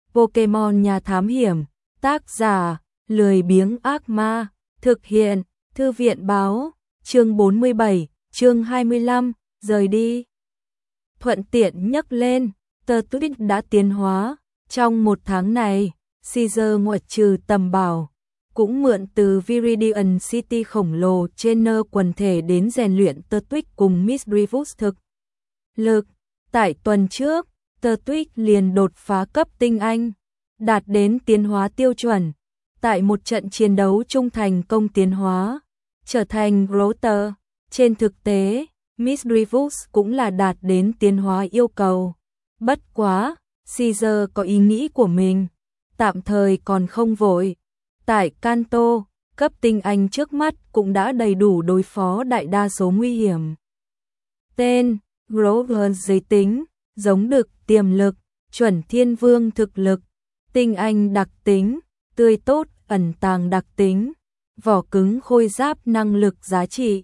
Pokemon nhà thám hiểm, tác giả, lười biếng ác ma, thực hiện, thư viện báo, chương 47, chương 25, rời đi. Thuận tiện nhắc lên, tờ tweet đã tiến hóa, trong một tháng này, Caesar ngoại trừ tầm bảo, cũng mượn từ Viridian City khổng lồ trên quần thể đến rèn luyện tờ tweet cùng Misdreavus thực lực. Tại tuần trước, tờ tweet liền đột phá cấp tinh anh, đạt đến tiến hóa tiêu chuẩn. Tại một trận chiến đấu trung thành công tiến hóa, trở thành Grotter. Trên thực tế, Misdreavus cũng là đạt đến tiến hóa yêu cầu. Bất quá, Caesar có ý nghĩ của mình, tạm thời còn không vội. Tại Kanto, cấp tinh anh trước mắt cũng đã đầy đủ đối phó đại đa số nguy hiểm. Tên, Grover giới tính, giống đực tiềm lực, chuẩn thiên vương thực lực, tinh anh đặc tính, tươi tốt ẩn tàng đặc tính, vỏ cứng khôi giáp năng lực giá trị,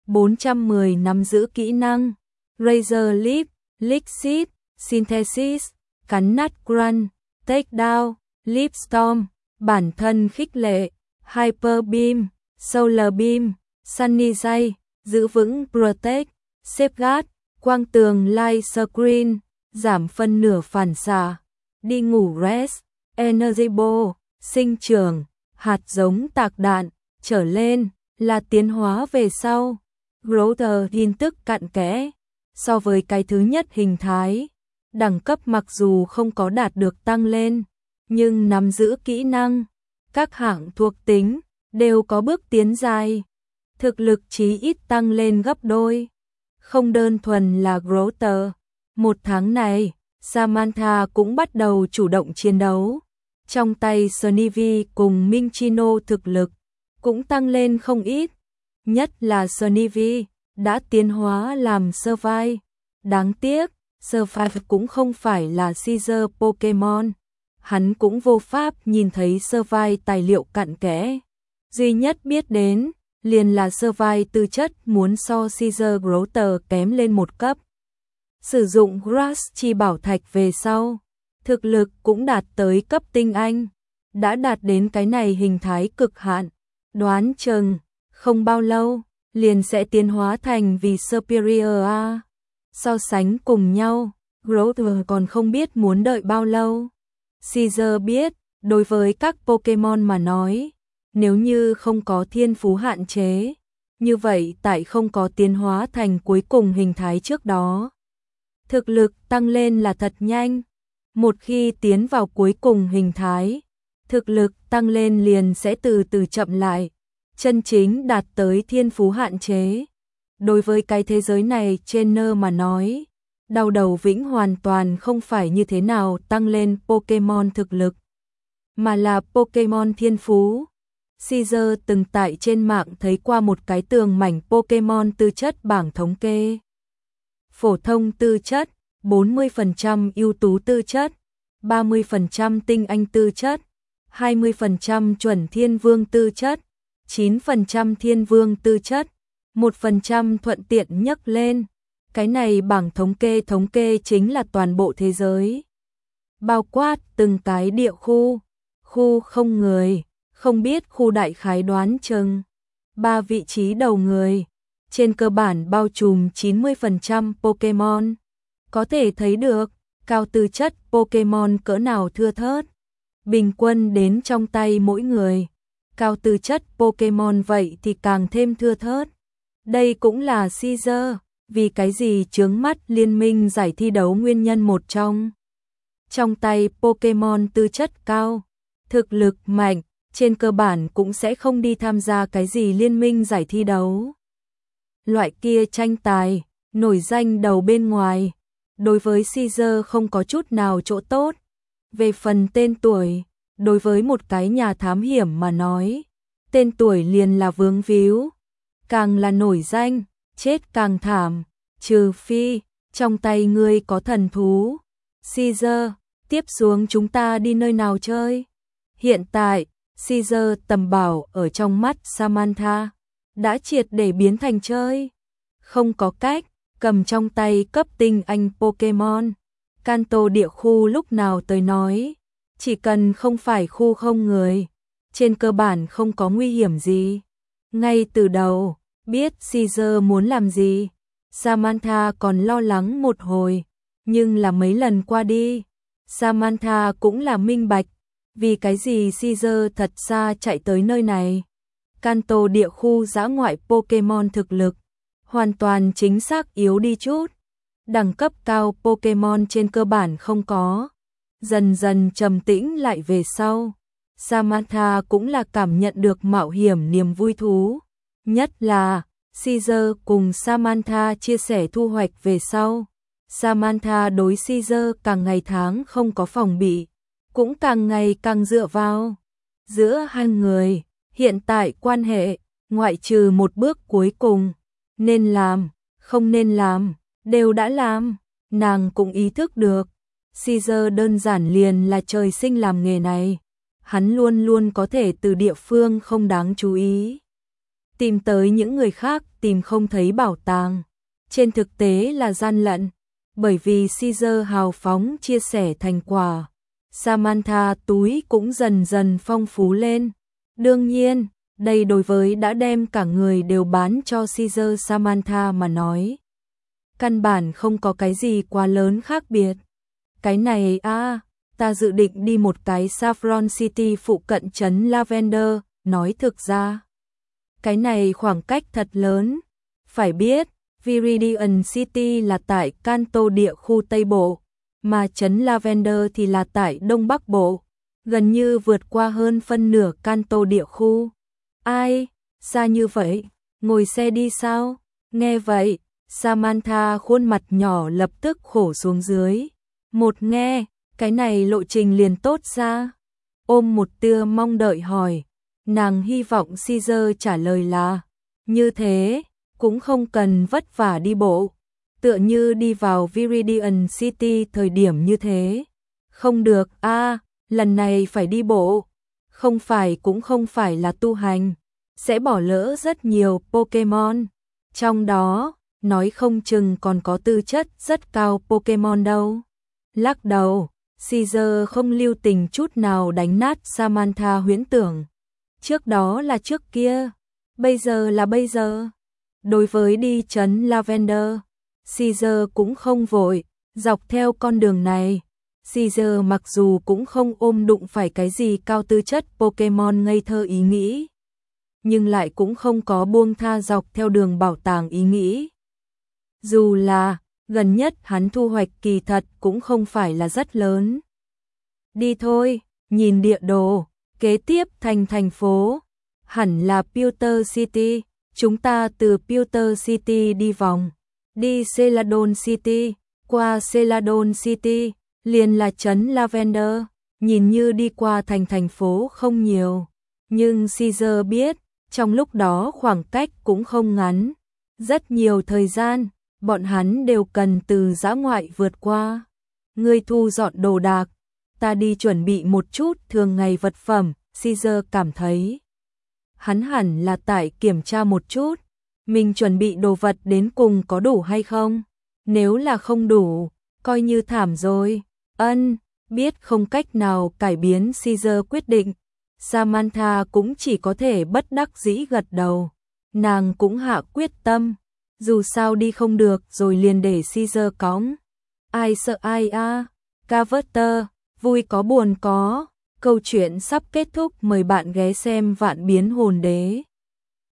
410 nắm giữ kỹ năng, Razor Leaf, Lick Seed, Synthesis, cắn nát Grunt, Takedown, Leaf Storm, bản thân khích lệ, Hyper Beam, Solar Beam, Sunny Ray, giữ vững Protect, Safeguard, quang tường Light Screen, giảm phân nửa phản xạ, đi ngủ Rest, Energy Ball, sinh trưởng, hạt giống tạc đạn, trở lên, là tiến hóa về sau. Grotter tin tức cặn kẽ, so với cái thứ nhất hình thái, đẳng cấp mặc dù không có đạt được tăng lên, nhưng nắm giữ kỹ năng, các hạng thuộc tính, đều có bước tiến dài. Thực lực chí ít tăng lên gấp đôi. Không đơn thuần là Grotter. Một tháng này, Samantha cũng bắt đầu chủ động chiến đấu. Trong tay Snivy cùng Minccino thực lực cũng tăng lên không ít. Nhất là Snivy đã tiến hóa làm Survive. Đáng tiếc, Survive cũng không phải là Caesar Pokemon. Hắn cũng vô pháp nhìn thấy Survive tài liệu cặn kẽ. Duy nhất biết đến, liền là Survive tư chất muốn so Caesar Grotter kém lên một cấp. Sử dụng Grass chi bảo thạch về sau, thực lực cũng đạt tới cấp tinh anh. Đã đạt đến cái này hình thái cực hạn. Đoán chừng, không bao lâu, liền sẽ tiến hóa thành vì Superior A. So sánh cùng nhau, Grotter còn không biết muốn đợi bao lâu. Caesar biết, đối với các Pokemon mà nói, nếu như không có thiên phú hạn chế, như vậy tại không có tiến hóa thành cuối cùng hình thái trước đó. Thực lực tăng lên là thật nhanh. Một khi tiến vào cuối cùng hình thái, thực lực tăng lên liền sẽ từ từ chậm lại, chân chính đạt tới thiên phú hạn chế. Đối với cái thế giới này trainer mà nói, đau đầu vĩnh hoàn toàn không phải như thế nào tăng lên Pokemon thực lực, mà là Pokemon thiên phú. Caesar từng tại trên mạng thấy qua một cái tường mảnh Pokemon tư chất bảng thống kê. Phổ thông tư chất, 40% ưu tú tư chất, 30% tinh anh tư chất, 20% chuẩn thiên vương tư chất, 9% thiên vương tư chất, 1% thuận tiện nhấc lên. Cái này bảng thống kê chính là toàn bộ thế giới. Bao quát từng cái địa khu, khu không người, không biết khu đại khái đoán chừng 3 vị trí đầu người. Trên cơ bản bao trùm 90% Pokemon. Có thể thấy được, cao tư chất Pokemon cỡ nào thưa thớt. Bình quân đến trong tay mỗi người. Cao tư chất Pokemon vậy thì càng thêm thưa thớt. Đây cũng là Caesar, vì cái gì chướng mắt liên minh giải thi đấu nguyên nhân một trong. Trong tay Pokemon tư chất cao, thực lực mạnh, trên cơ bản cũng sẽ không đi tham gia cái gì liên minh giải thi đấu. Loại kia tranh tài, nổi danh đầu bên ngoài, đối với Caesar không có chút nào chỗ tốt. Về phần tên tuổi, đối với một cái nhà thám hiểm mà nói, tên tuổi liền là vướng víu. Càng là nổi danh, chết càng thảm, trừ phi, trong tay ngươi có thần thú. Caesar, tiếp xuống chúng ta đi nơi nào chơi? Hiện tại, Caesar tầm bảo ở trong mắt Samantha, đã triệt để biến thành chơi. Không có cách, cầm trong tay cấp tinh anh Pokemon. Kanto địa khu lúc nào tới nói, chỉ cần không phải khu không người, trên cơ bản không có nguy hiểm gì. Ngay từ đầu, biết Caesar muốn làm gì, Samantha còn lo lắng một hồi, nhưng là mấy lần qua đi, Samantha cũng là minh bạch, vì cái gì Caesar thật xa chạy tới nơi này. Kanto địa khu dã ngoại Pokemon thực lực, hoàn toàn chính xác yếu đi chút. Đẳng cấp cao Pokemon trên cơ bản không có. Dần dần trầm tĩnh lại về sau, Samantha cũng là cảm nhận được mạo hiểm niềm vui thú. Nhất là, Caesar cùng Samantha chia sẻ thu hoạch về sau. Samantha đối Caesar càng ngày tháng không có phòng bị, cũng càng ngày càng dựa vào. Giữa hai người, hiện tại quan hệ, ngoại trừ một bước cuối cùng, nên làm, không nên làm, đều đã làm. Nàng cũng ý thức được, Caesar đơn giản liền là trời sinh làm nghề này. Hắn luôn luôn có thể từ địa phương không đáng chú ý tìm tới những người khác tìm không thấy bảo tàng. Trên thực tế là gian lận, bởi vì Caesar hào phóng chia sẻ thành quả, Samantha túi cũng dần dần phong phú lên. Đương nhiên, đây đối với đã đem cả người đều bán cho Caesar Samantha mà nói, căn bản không có cái gì quá lớn khác biệt. Cái này ta dự định đi một cái Saffron City phụ cận trấn Lavender, nói thực ra. Cái này khoảng cách thật lớn, phải biết, Viridian City là tại Kanto địa khu Tây Bộ, mà trấn Lavender thì là tại Đông Bắc Bộ, gần như vượt qua hơn phân nửa Kanto địa khu. Ai, xa như vậy, ngồi xe đi sao? Nghe vậy, Samantha khuôn mặt nhỏ lập tức khổ xuống dưới. Một nghe, cái này lộ trình liền tốt ra. Ôm một tia mong đợi hỏi, nàng hy vọng Caesar trả lời là, như thế, cũng không cần vất vả đi bộ, tựa như đi vào Viridian City thời điểm như thế. Không được lần này phải đi bộ, không phải cũng không phải là tu hành, sẽ bỏ lỡ rất nhiều Pokemon, trong đó, nói không chừng còn có tư chất rất cao Pokemon đâu. Lắc đầu, Caesar không lưu tình chút nào đánh nát Samantha huyễn tưởng. Trước đó là trước kia, bây giờ là bây giờ. Đối với đi trấn Lavender, Caesar cũng không vội, dọc theo con đường này. Caesar mặc dù cũng không ôm đụng phải cái gì cao tư chất Pokemon ngây thơ ý nghĩ, nhưng lại cũng không có buông tha dọc theo đường bảo tàng ý nghĩ. Dù là, gần nhất hắn thu hoạch kỳ thật cũng không phải là rất lớn. Đi thôi, nhìn địa đồ, kế tiếp thành phố, hẳn là Pewter City, chúng ta từ Pewter City đi vòng, đi Celadon City, qua Celadon City, liền là trấn Lavender, nhìn như đi qua thành phố không nhiều, nhưng Caesar biết, trong lúc đó khoảng cách cũng không ngắn, rất nhiều thời gian, bọn hắn đều cần từ dã ngoại vượt qua. Ngươi thu dọn đồ đạc, ta đi chuẩn bị một chút thường ngày vật phẩm. Caesar cảm thấy hắn hẳn là tại kiểm tra một chút, mình chuẩn bị đồ vật đến cùng có đủ hay không. Nếu là không đủ, coi như thảm rồi. Biết không cách nào cải biến Caesar quyết định, Samantha cũng chỉ có thể bất đắc dĩ gật đầu. Nàng cũng hạ quyết tâm, dù sao đi không được rồi liền để Caesar cõng. Ai sợ ai Carver, vui có buồn có. Câu chuyện sắp kết thúc, mời bạn ghé xem Vạn Biến Hồn Đế.